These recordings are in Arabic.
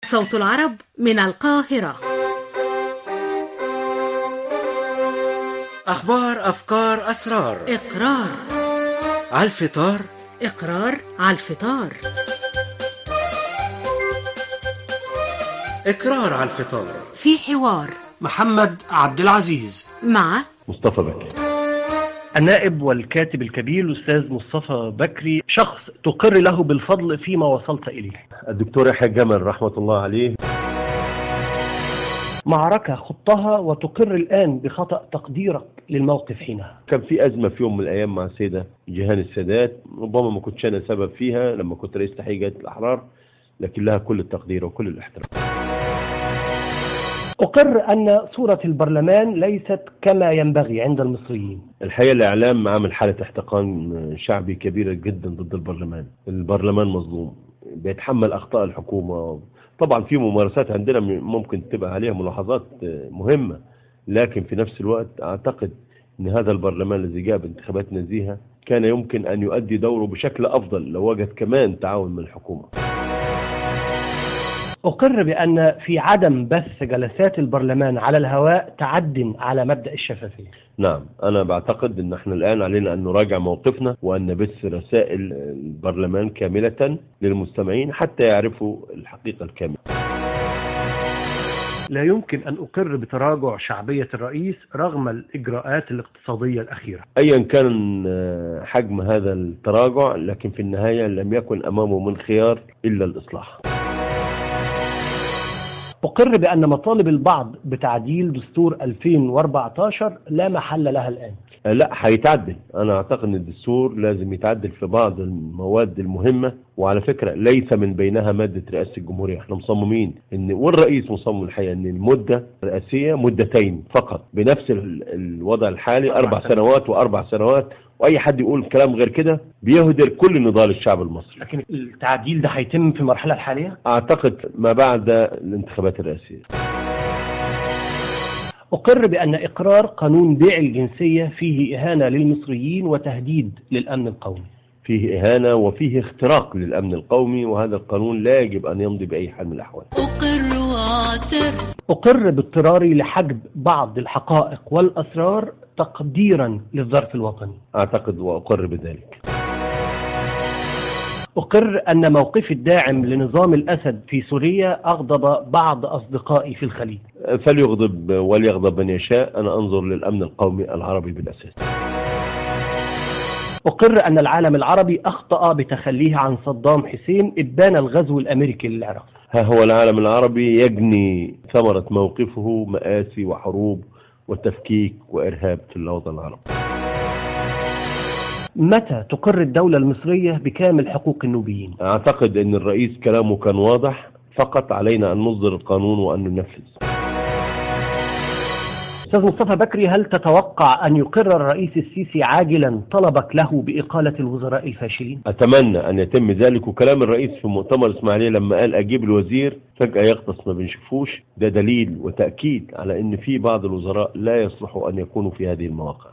صوت العرب من القاهرة. أخبار، أفكار، أسرار. إقرار على الفطار. إقرار على الفطار. إقرار على الفطار. في حوار محمد عبد العزيز مع مصطفى بكري. النائب والكاتب الكبير الأستاذ مصطفى بكري، شخص تقر له بالفضل فيما وصلت إليه. الدكتور يحيى جمل رحمة الله عليه. معركة خضتها وتقر الآن بخطأ تقديرك للموقف حينها. كان في أزمة في يوم من الأيام مع السيدة جيهان السادات، ربما ما كنتش أنا سبب فيها لما كنت رئيس تحقيق جهة الأحرار، لكن لها كل التقدير وكل الاحترام. أقر أن صورة البرلمان ليست كما ينبغي عند المصريين. الحقيقة الإعلام عامل حالة احتقان شعبي كبيرة جدا ضد البرلمان. البرلمان مظلوم، بيتحمل أخطاء الحكومة. طبعا في ممارسات عندنا ممكن تبقى عليها ملاحظات مهمة، لكن في نفس الوقت أعتقد أن هذا البرلمان الذي جاء بانتخابات نزيهة كان يمكن أن يؤدي دوره بشكل أفضل لو وجد كمان تعاون من الحكومة. أقر بأن في عدم بث جلسات البرلمان على الهواء تعد على مبدأ الشفافية. نعم، أنا بعتقد أن احنا الآن علينا أن نراجع موقفنا وأن نبث رسائل البرلمان كاملة للمستمعين حتى يعرفوا الحقيقة الكاملة. لا يمكن أن أقر بتراجع شعبية الرئيس رغم الإجراءات الاقتصادية الأخيرة. أيا كان حجم هذا التراجع، لكن في النهاية لم يكن أمامه من خيار إلا الإصلاح. أقر بأن مطالب البعض بتعديل دستور 2014 لا محل لها الآن. لا، هيتعدل. أنا أعتقد أن الدستور لازم يتعدل في بعض المواد المهمة، وعلى فكرة ليس من بينها مادة رئاسة الجمهورية. احنا مصممين والرئيس مصمم الحقيقة أن المدة الرئاسية مدتين فقط بنفس الوضع الحالي، 4 سنوات و4 سنوات، واي حد يقول كلام غير كده بيهدر كل نضال الشعب المصري. لكن التعديل ده هيتم في المرحلة الحالية؟ اعتقد ما بعد الانتخابات الرئاسية. أقر بأن إقرار قانون بيع الجنسية فيه إهانة للمصريين وتهديد للأمن القومي. فيه إهانة وفيه اختراق للأمن القومي، وهذا القانون لا يجب أن يمضي بأي حال من الأحوال. أقر باضطراري لحجب بعض الحقائق والأسرار تقديرا للظرف الوطني. أعتقد وأقر بذلك. أقر أن موقفي الداعم لنظام الأسد في سوريا أغضب بعض أصدقائي في الخليج. فليغضب وليغضب من يشاء، أنا أنظر للأمن القومي العربي بالأساس. أقر أن العالم العربي أخطأ بتخليه عن صدام حسين إبان الغزو الأمريكي للعراق. ها هو العالم العربي يجني ثمرة موقفه مآسي وحروب وتفكيك وإرهاب في الوطن العربي. متى تقر الدولة المصرية بكامل حقوق النوبيين؟ أعتقد أن الرئيس كلامه كان واضح، فقط علينا أن نصدر القانون وأن ننفذ. أستاذ مصطفى بكري، هل تتوقع أن يقر الرئيس السيسي عاجلا طلبك له بإقالة الوزراء الفاشلين؟ أتمنى أن يتم ذلك، وكلام الرئيس في مؤتمر إسماعيلية لما قال أجيب الوزير فجأة يغطس ما بنشوفوش، ده دليل وتأكيد على أن في بعض الوزراء لا يصلحوا أن يكونوا في هذه المواقع.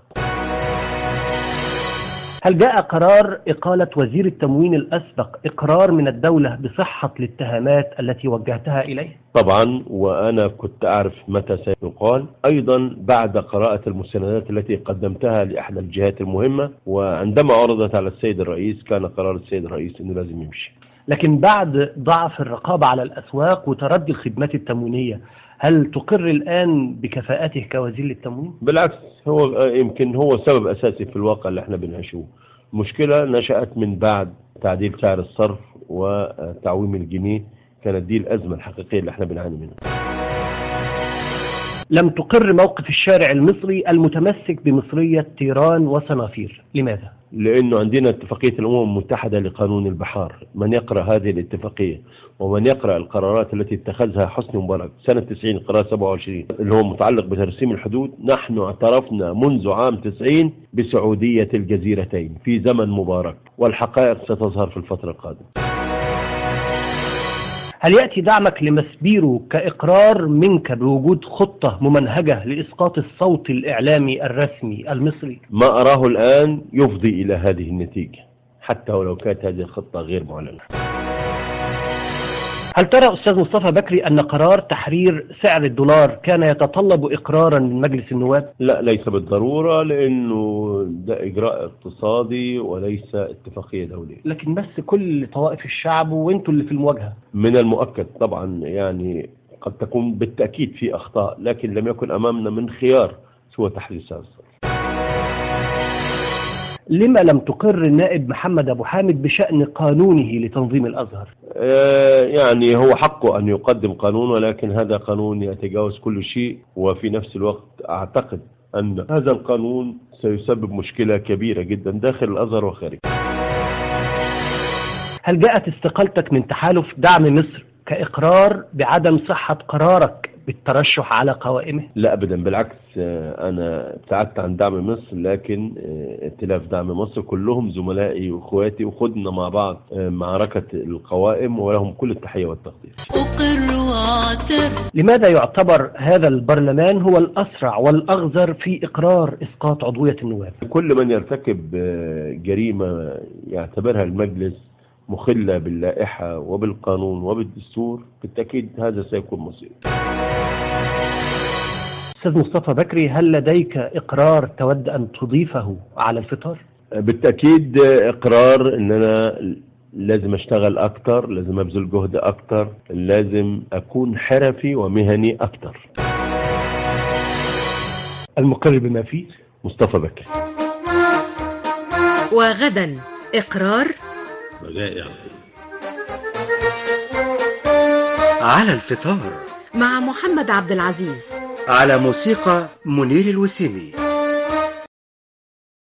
هل جاء قرار إقالة وزير التموين الأسبق إقرار من الدولة بصحة الاتهامات التي وجهتها إليه؟ طبعا، وأنا كنت أعرف متى سيقال. أيضا بعد قراءة المستندات التي قدمتها لأحد الجهات المهمة، وعندما عرضت على السيد الرئيس كان قرار السيد الرئيس أنه لازم يمشي. لكن بعد ضعف الرقابة على الأسواق وتردي الخدمات التموينية، هل تقر الآن بكفاءته كوزير للتموين؟ بالعكس، هو يمكن هو سبب أساسي في الواقع اللي احنا بنعيشه. المشكلة نشأت من بعد تعديل سعر الصرف وتعويم الجنيه، كانت دي الأزمة الحقيقية اللي احنا بنعاني منها. لم تقر موقف الشارع المصري المتمسك بمصرية تيران وصنافير، لماذا؟ لأنه عندنا اتفاقية الأمم المتحدة لقانون البحار. من يقرأ هذه الاتفاقية ومن يقرأ القرارات التي اتخذها حسني مبارك سنة 90 قرار 27 اللي هو متعلق بترسيم الحدود، نحن اعترفنا منذ عام 90 بسعودية الجزيرتين في زمن مبارك، والحقائق ستظهر في الفترة القادمة. هل يأتي دعمك لمسبيرو كإقرار منك بوجود خطة ممنهجة لإسقاط الصوت الإعلامي الرسمي المصري؟ ما أراه الآن يفضي إلى هذه النتيجة، حتى ولو كانت هذه الخطة غير معلنة. هل ترى أستاذ مصطفى بكري أن قرار تحرير سعر الدولار كان يتطلب إقرارا من مجلس النواب؟ لا، ليس بالضرورة، لأنه ده إجراء اقتصادي وليس اتفاقية دولية. لكن بس كل طوائف الشعب وانتوا اللي في المواجهة. من المؤكد طبعا، يعني قد تكون بالتأكيد في أخطاء، لكن لم يكن أمامنا من خيار سوى تحرير سعر الصرف. لما لم تقر النائب محمد أبو حامد بشأن قانونه لتنظيم الأزهر؟ يعني هو حقه أن يقدم قانون، ولكن هذا قانون يتجاوز كل شيء، وفي نفس الوقت أعتقد أن هذا القانون سيسبب مشكلة كبيرة جدا داخل الأزهر وخارجه. هل جاءت استقالتك من تحالف دعم مصر كإقرار بعدم صحة قرارك بالترشح على قوائمه؟ لا أبدا، بالعكس، أنا ابتعدت عن دعم مصر، لكن ائتلاف دعم مصر كلهم زملائي وإخواتي، وخدنا مع بعض معركة القوائم، ولهم كل التحية والتقدير. لماذا يعتبر هذا البرلمان هو الأسرع والأغزر في إقرار إسقاط عضوية النواب؟ كل من يرتكب جريمة يعتبرها المجلس مخلة باللائحة وبالقانون وبالدستور، بالتأكيد هذا سيكون مصير. أستاذ مصطفى بكري، هل لديك إقرار تود أن تضيفه على الفطار؟ بالتأكيد إقرار أن أنا لازم أشتغل أكتر، لازم أبذل جهد أكتر، لازم أكون حرفي ومهني أكتر. المقر بما فيه مصطفى بكري. وغدا إقرار بجائع على الفطار مع محمد عبد العزيز، على موسيقى منير الوسيمي.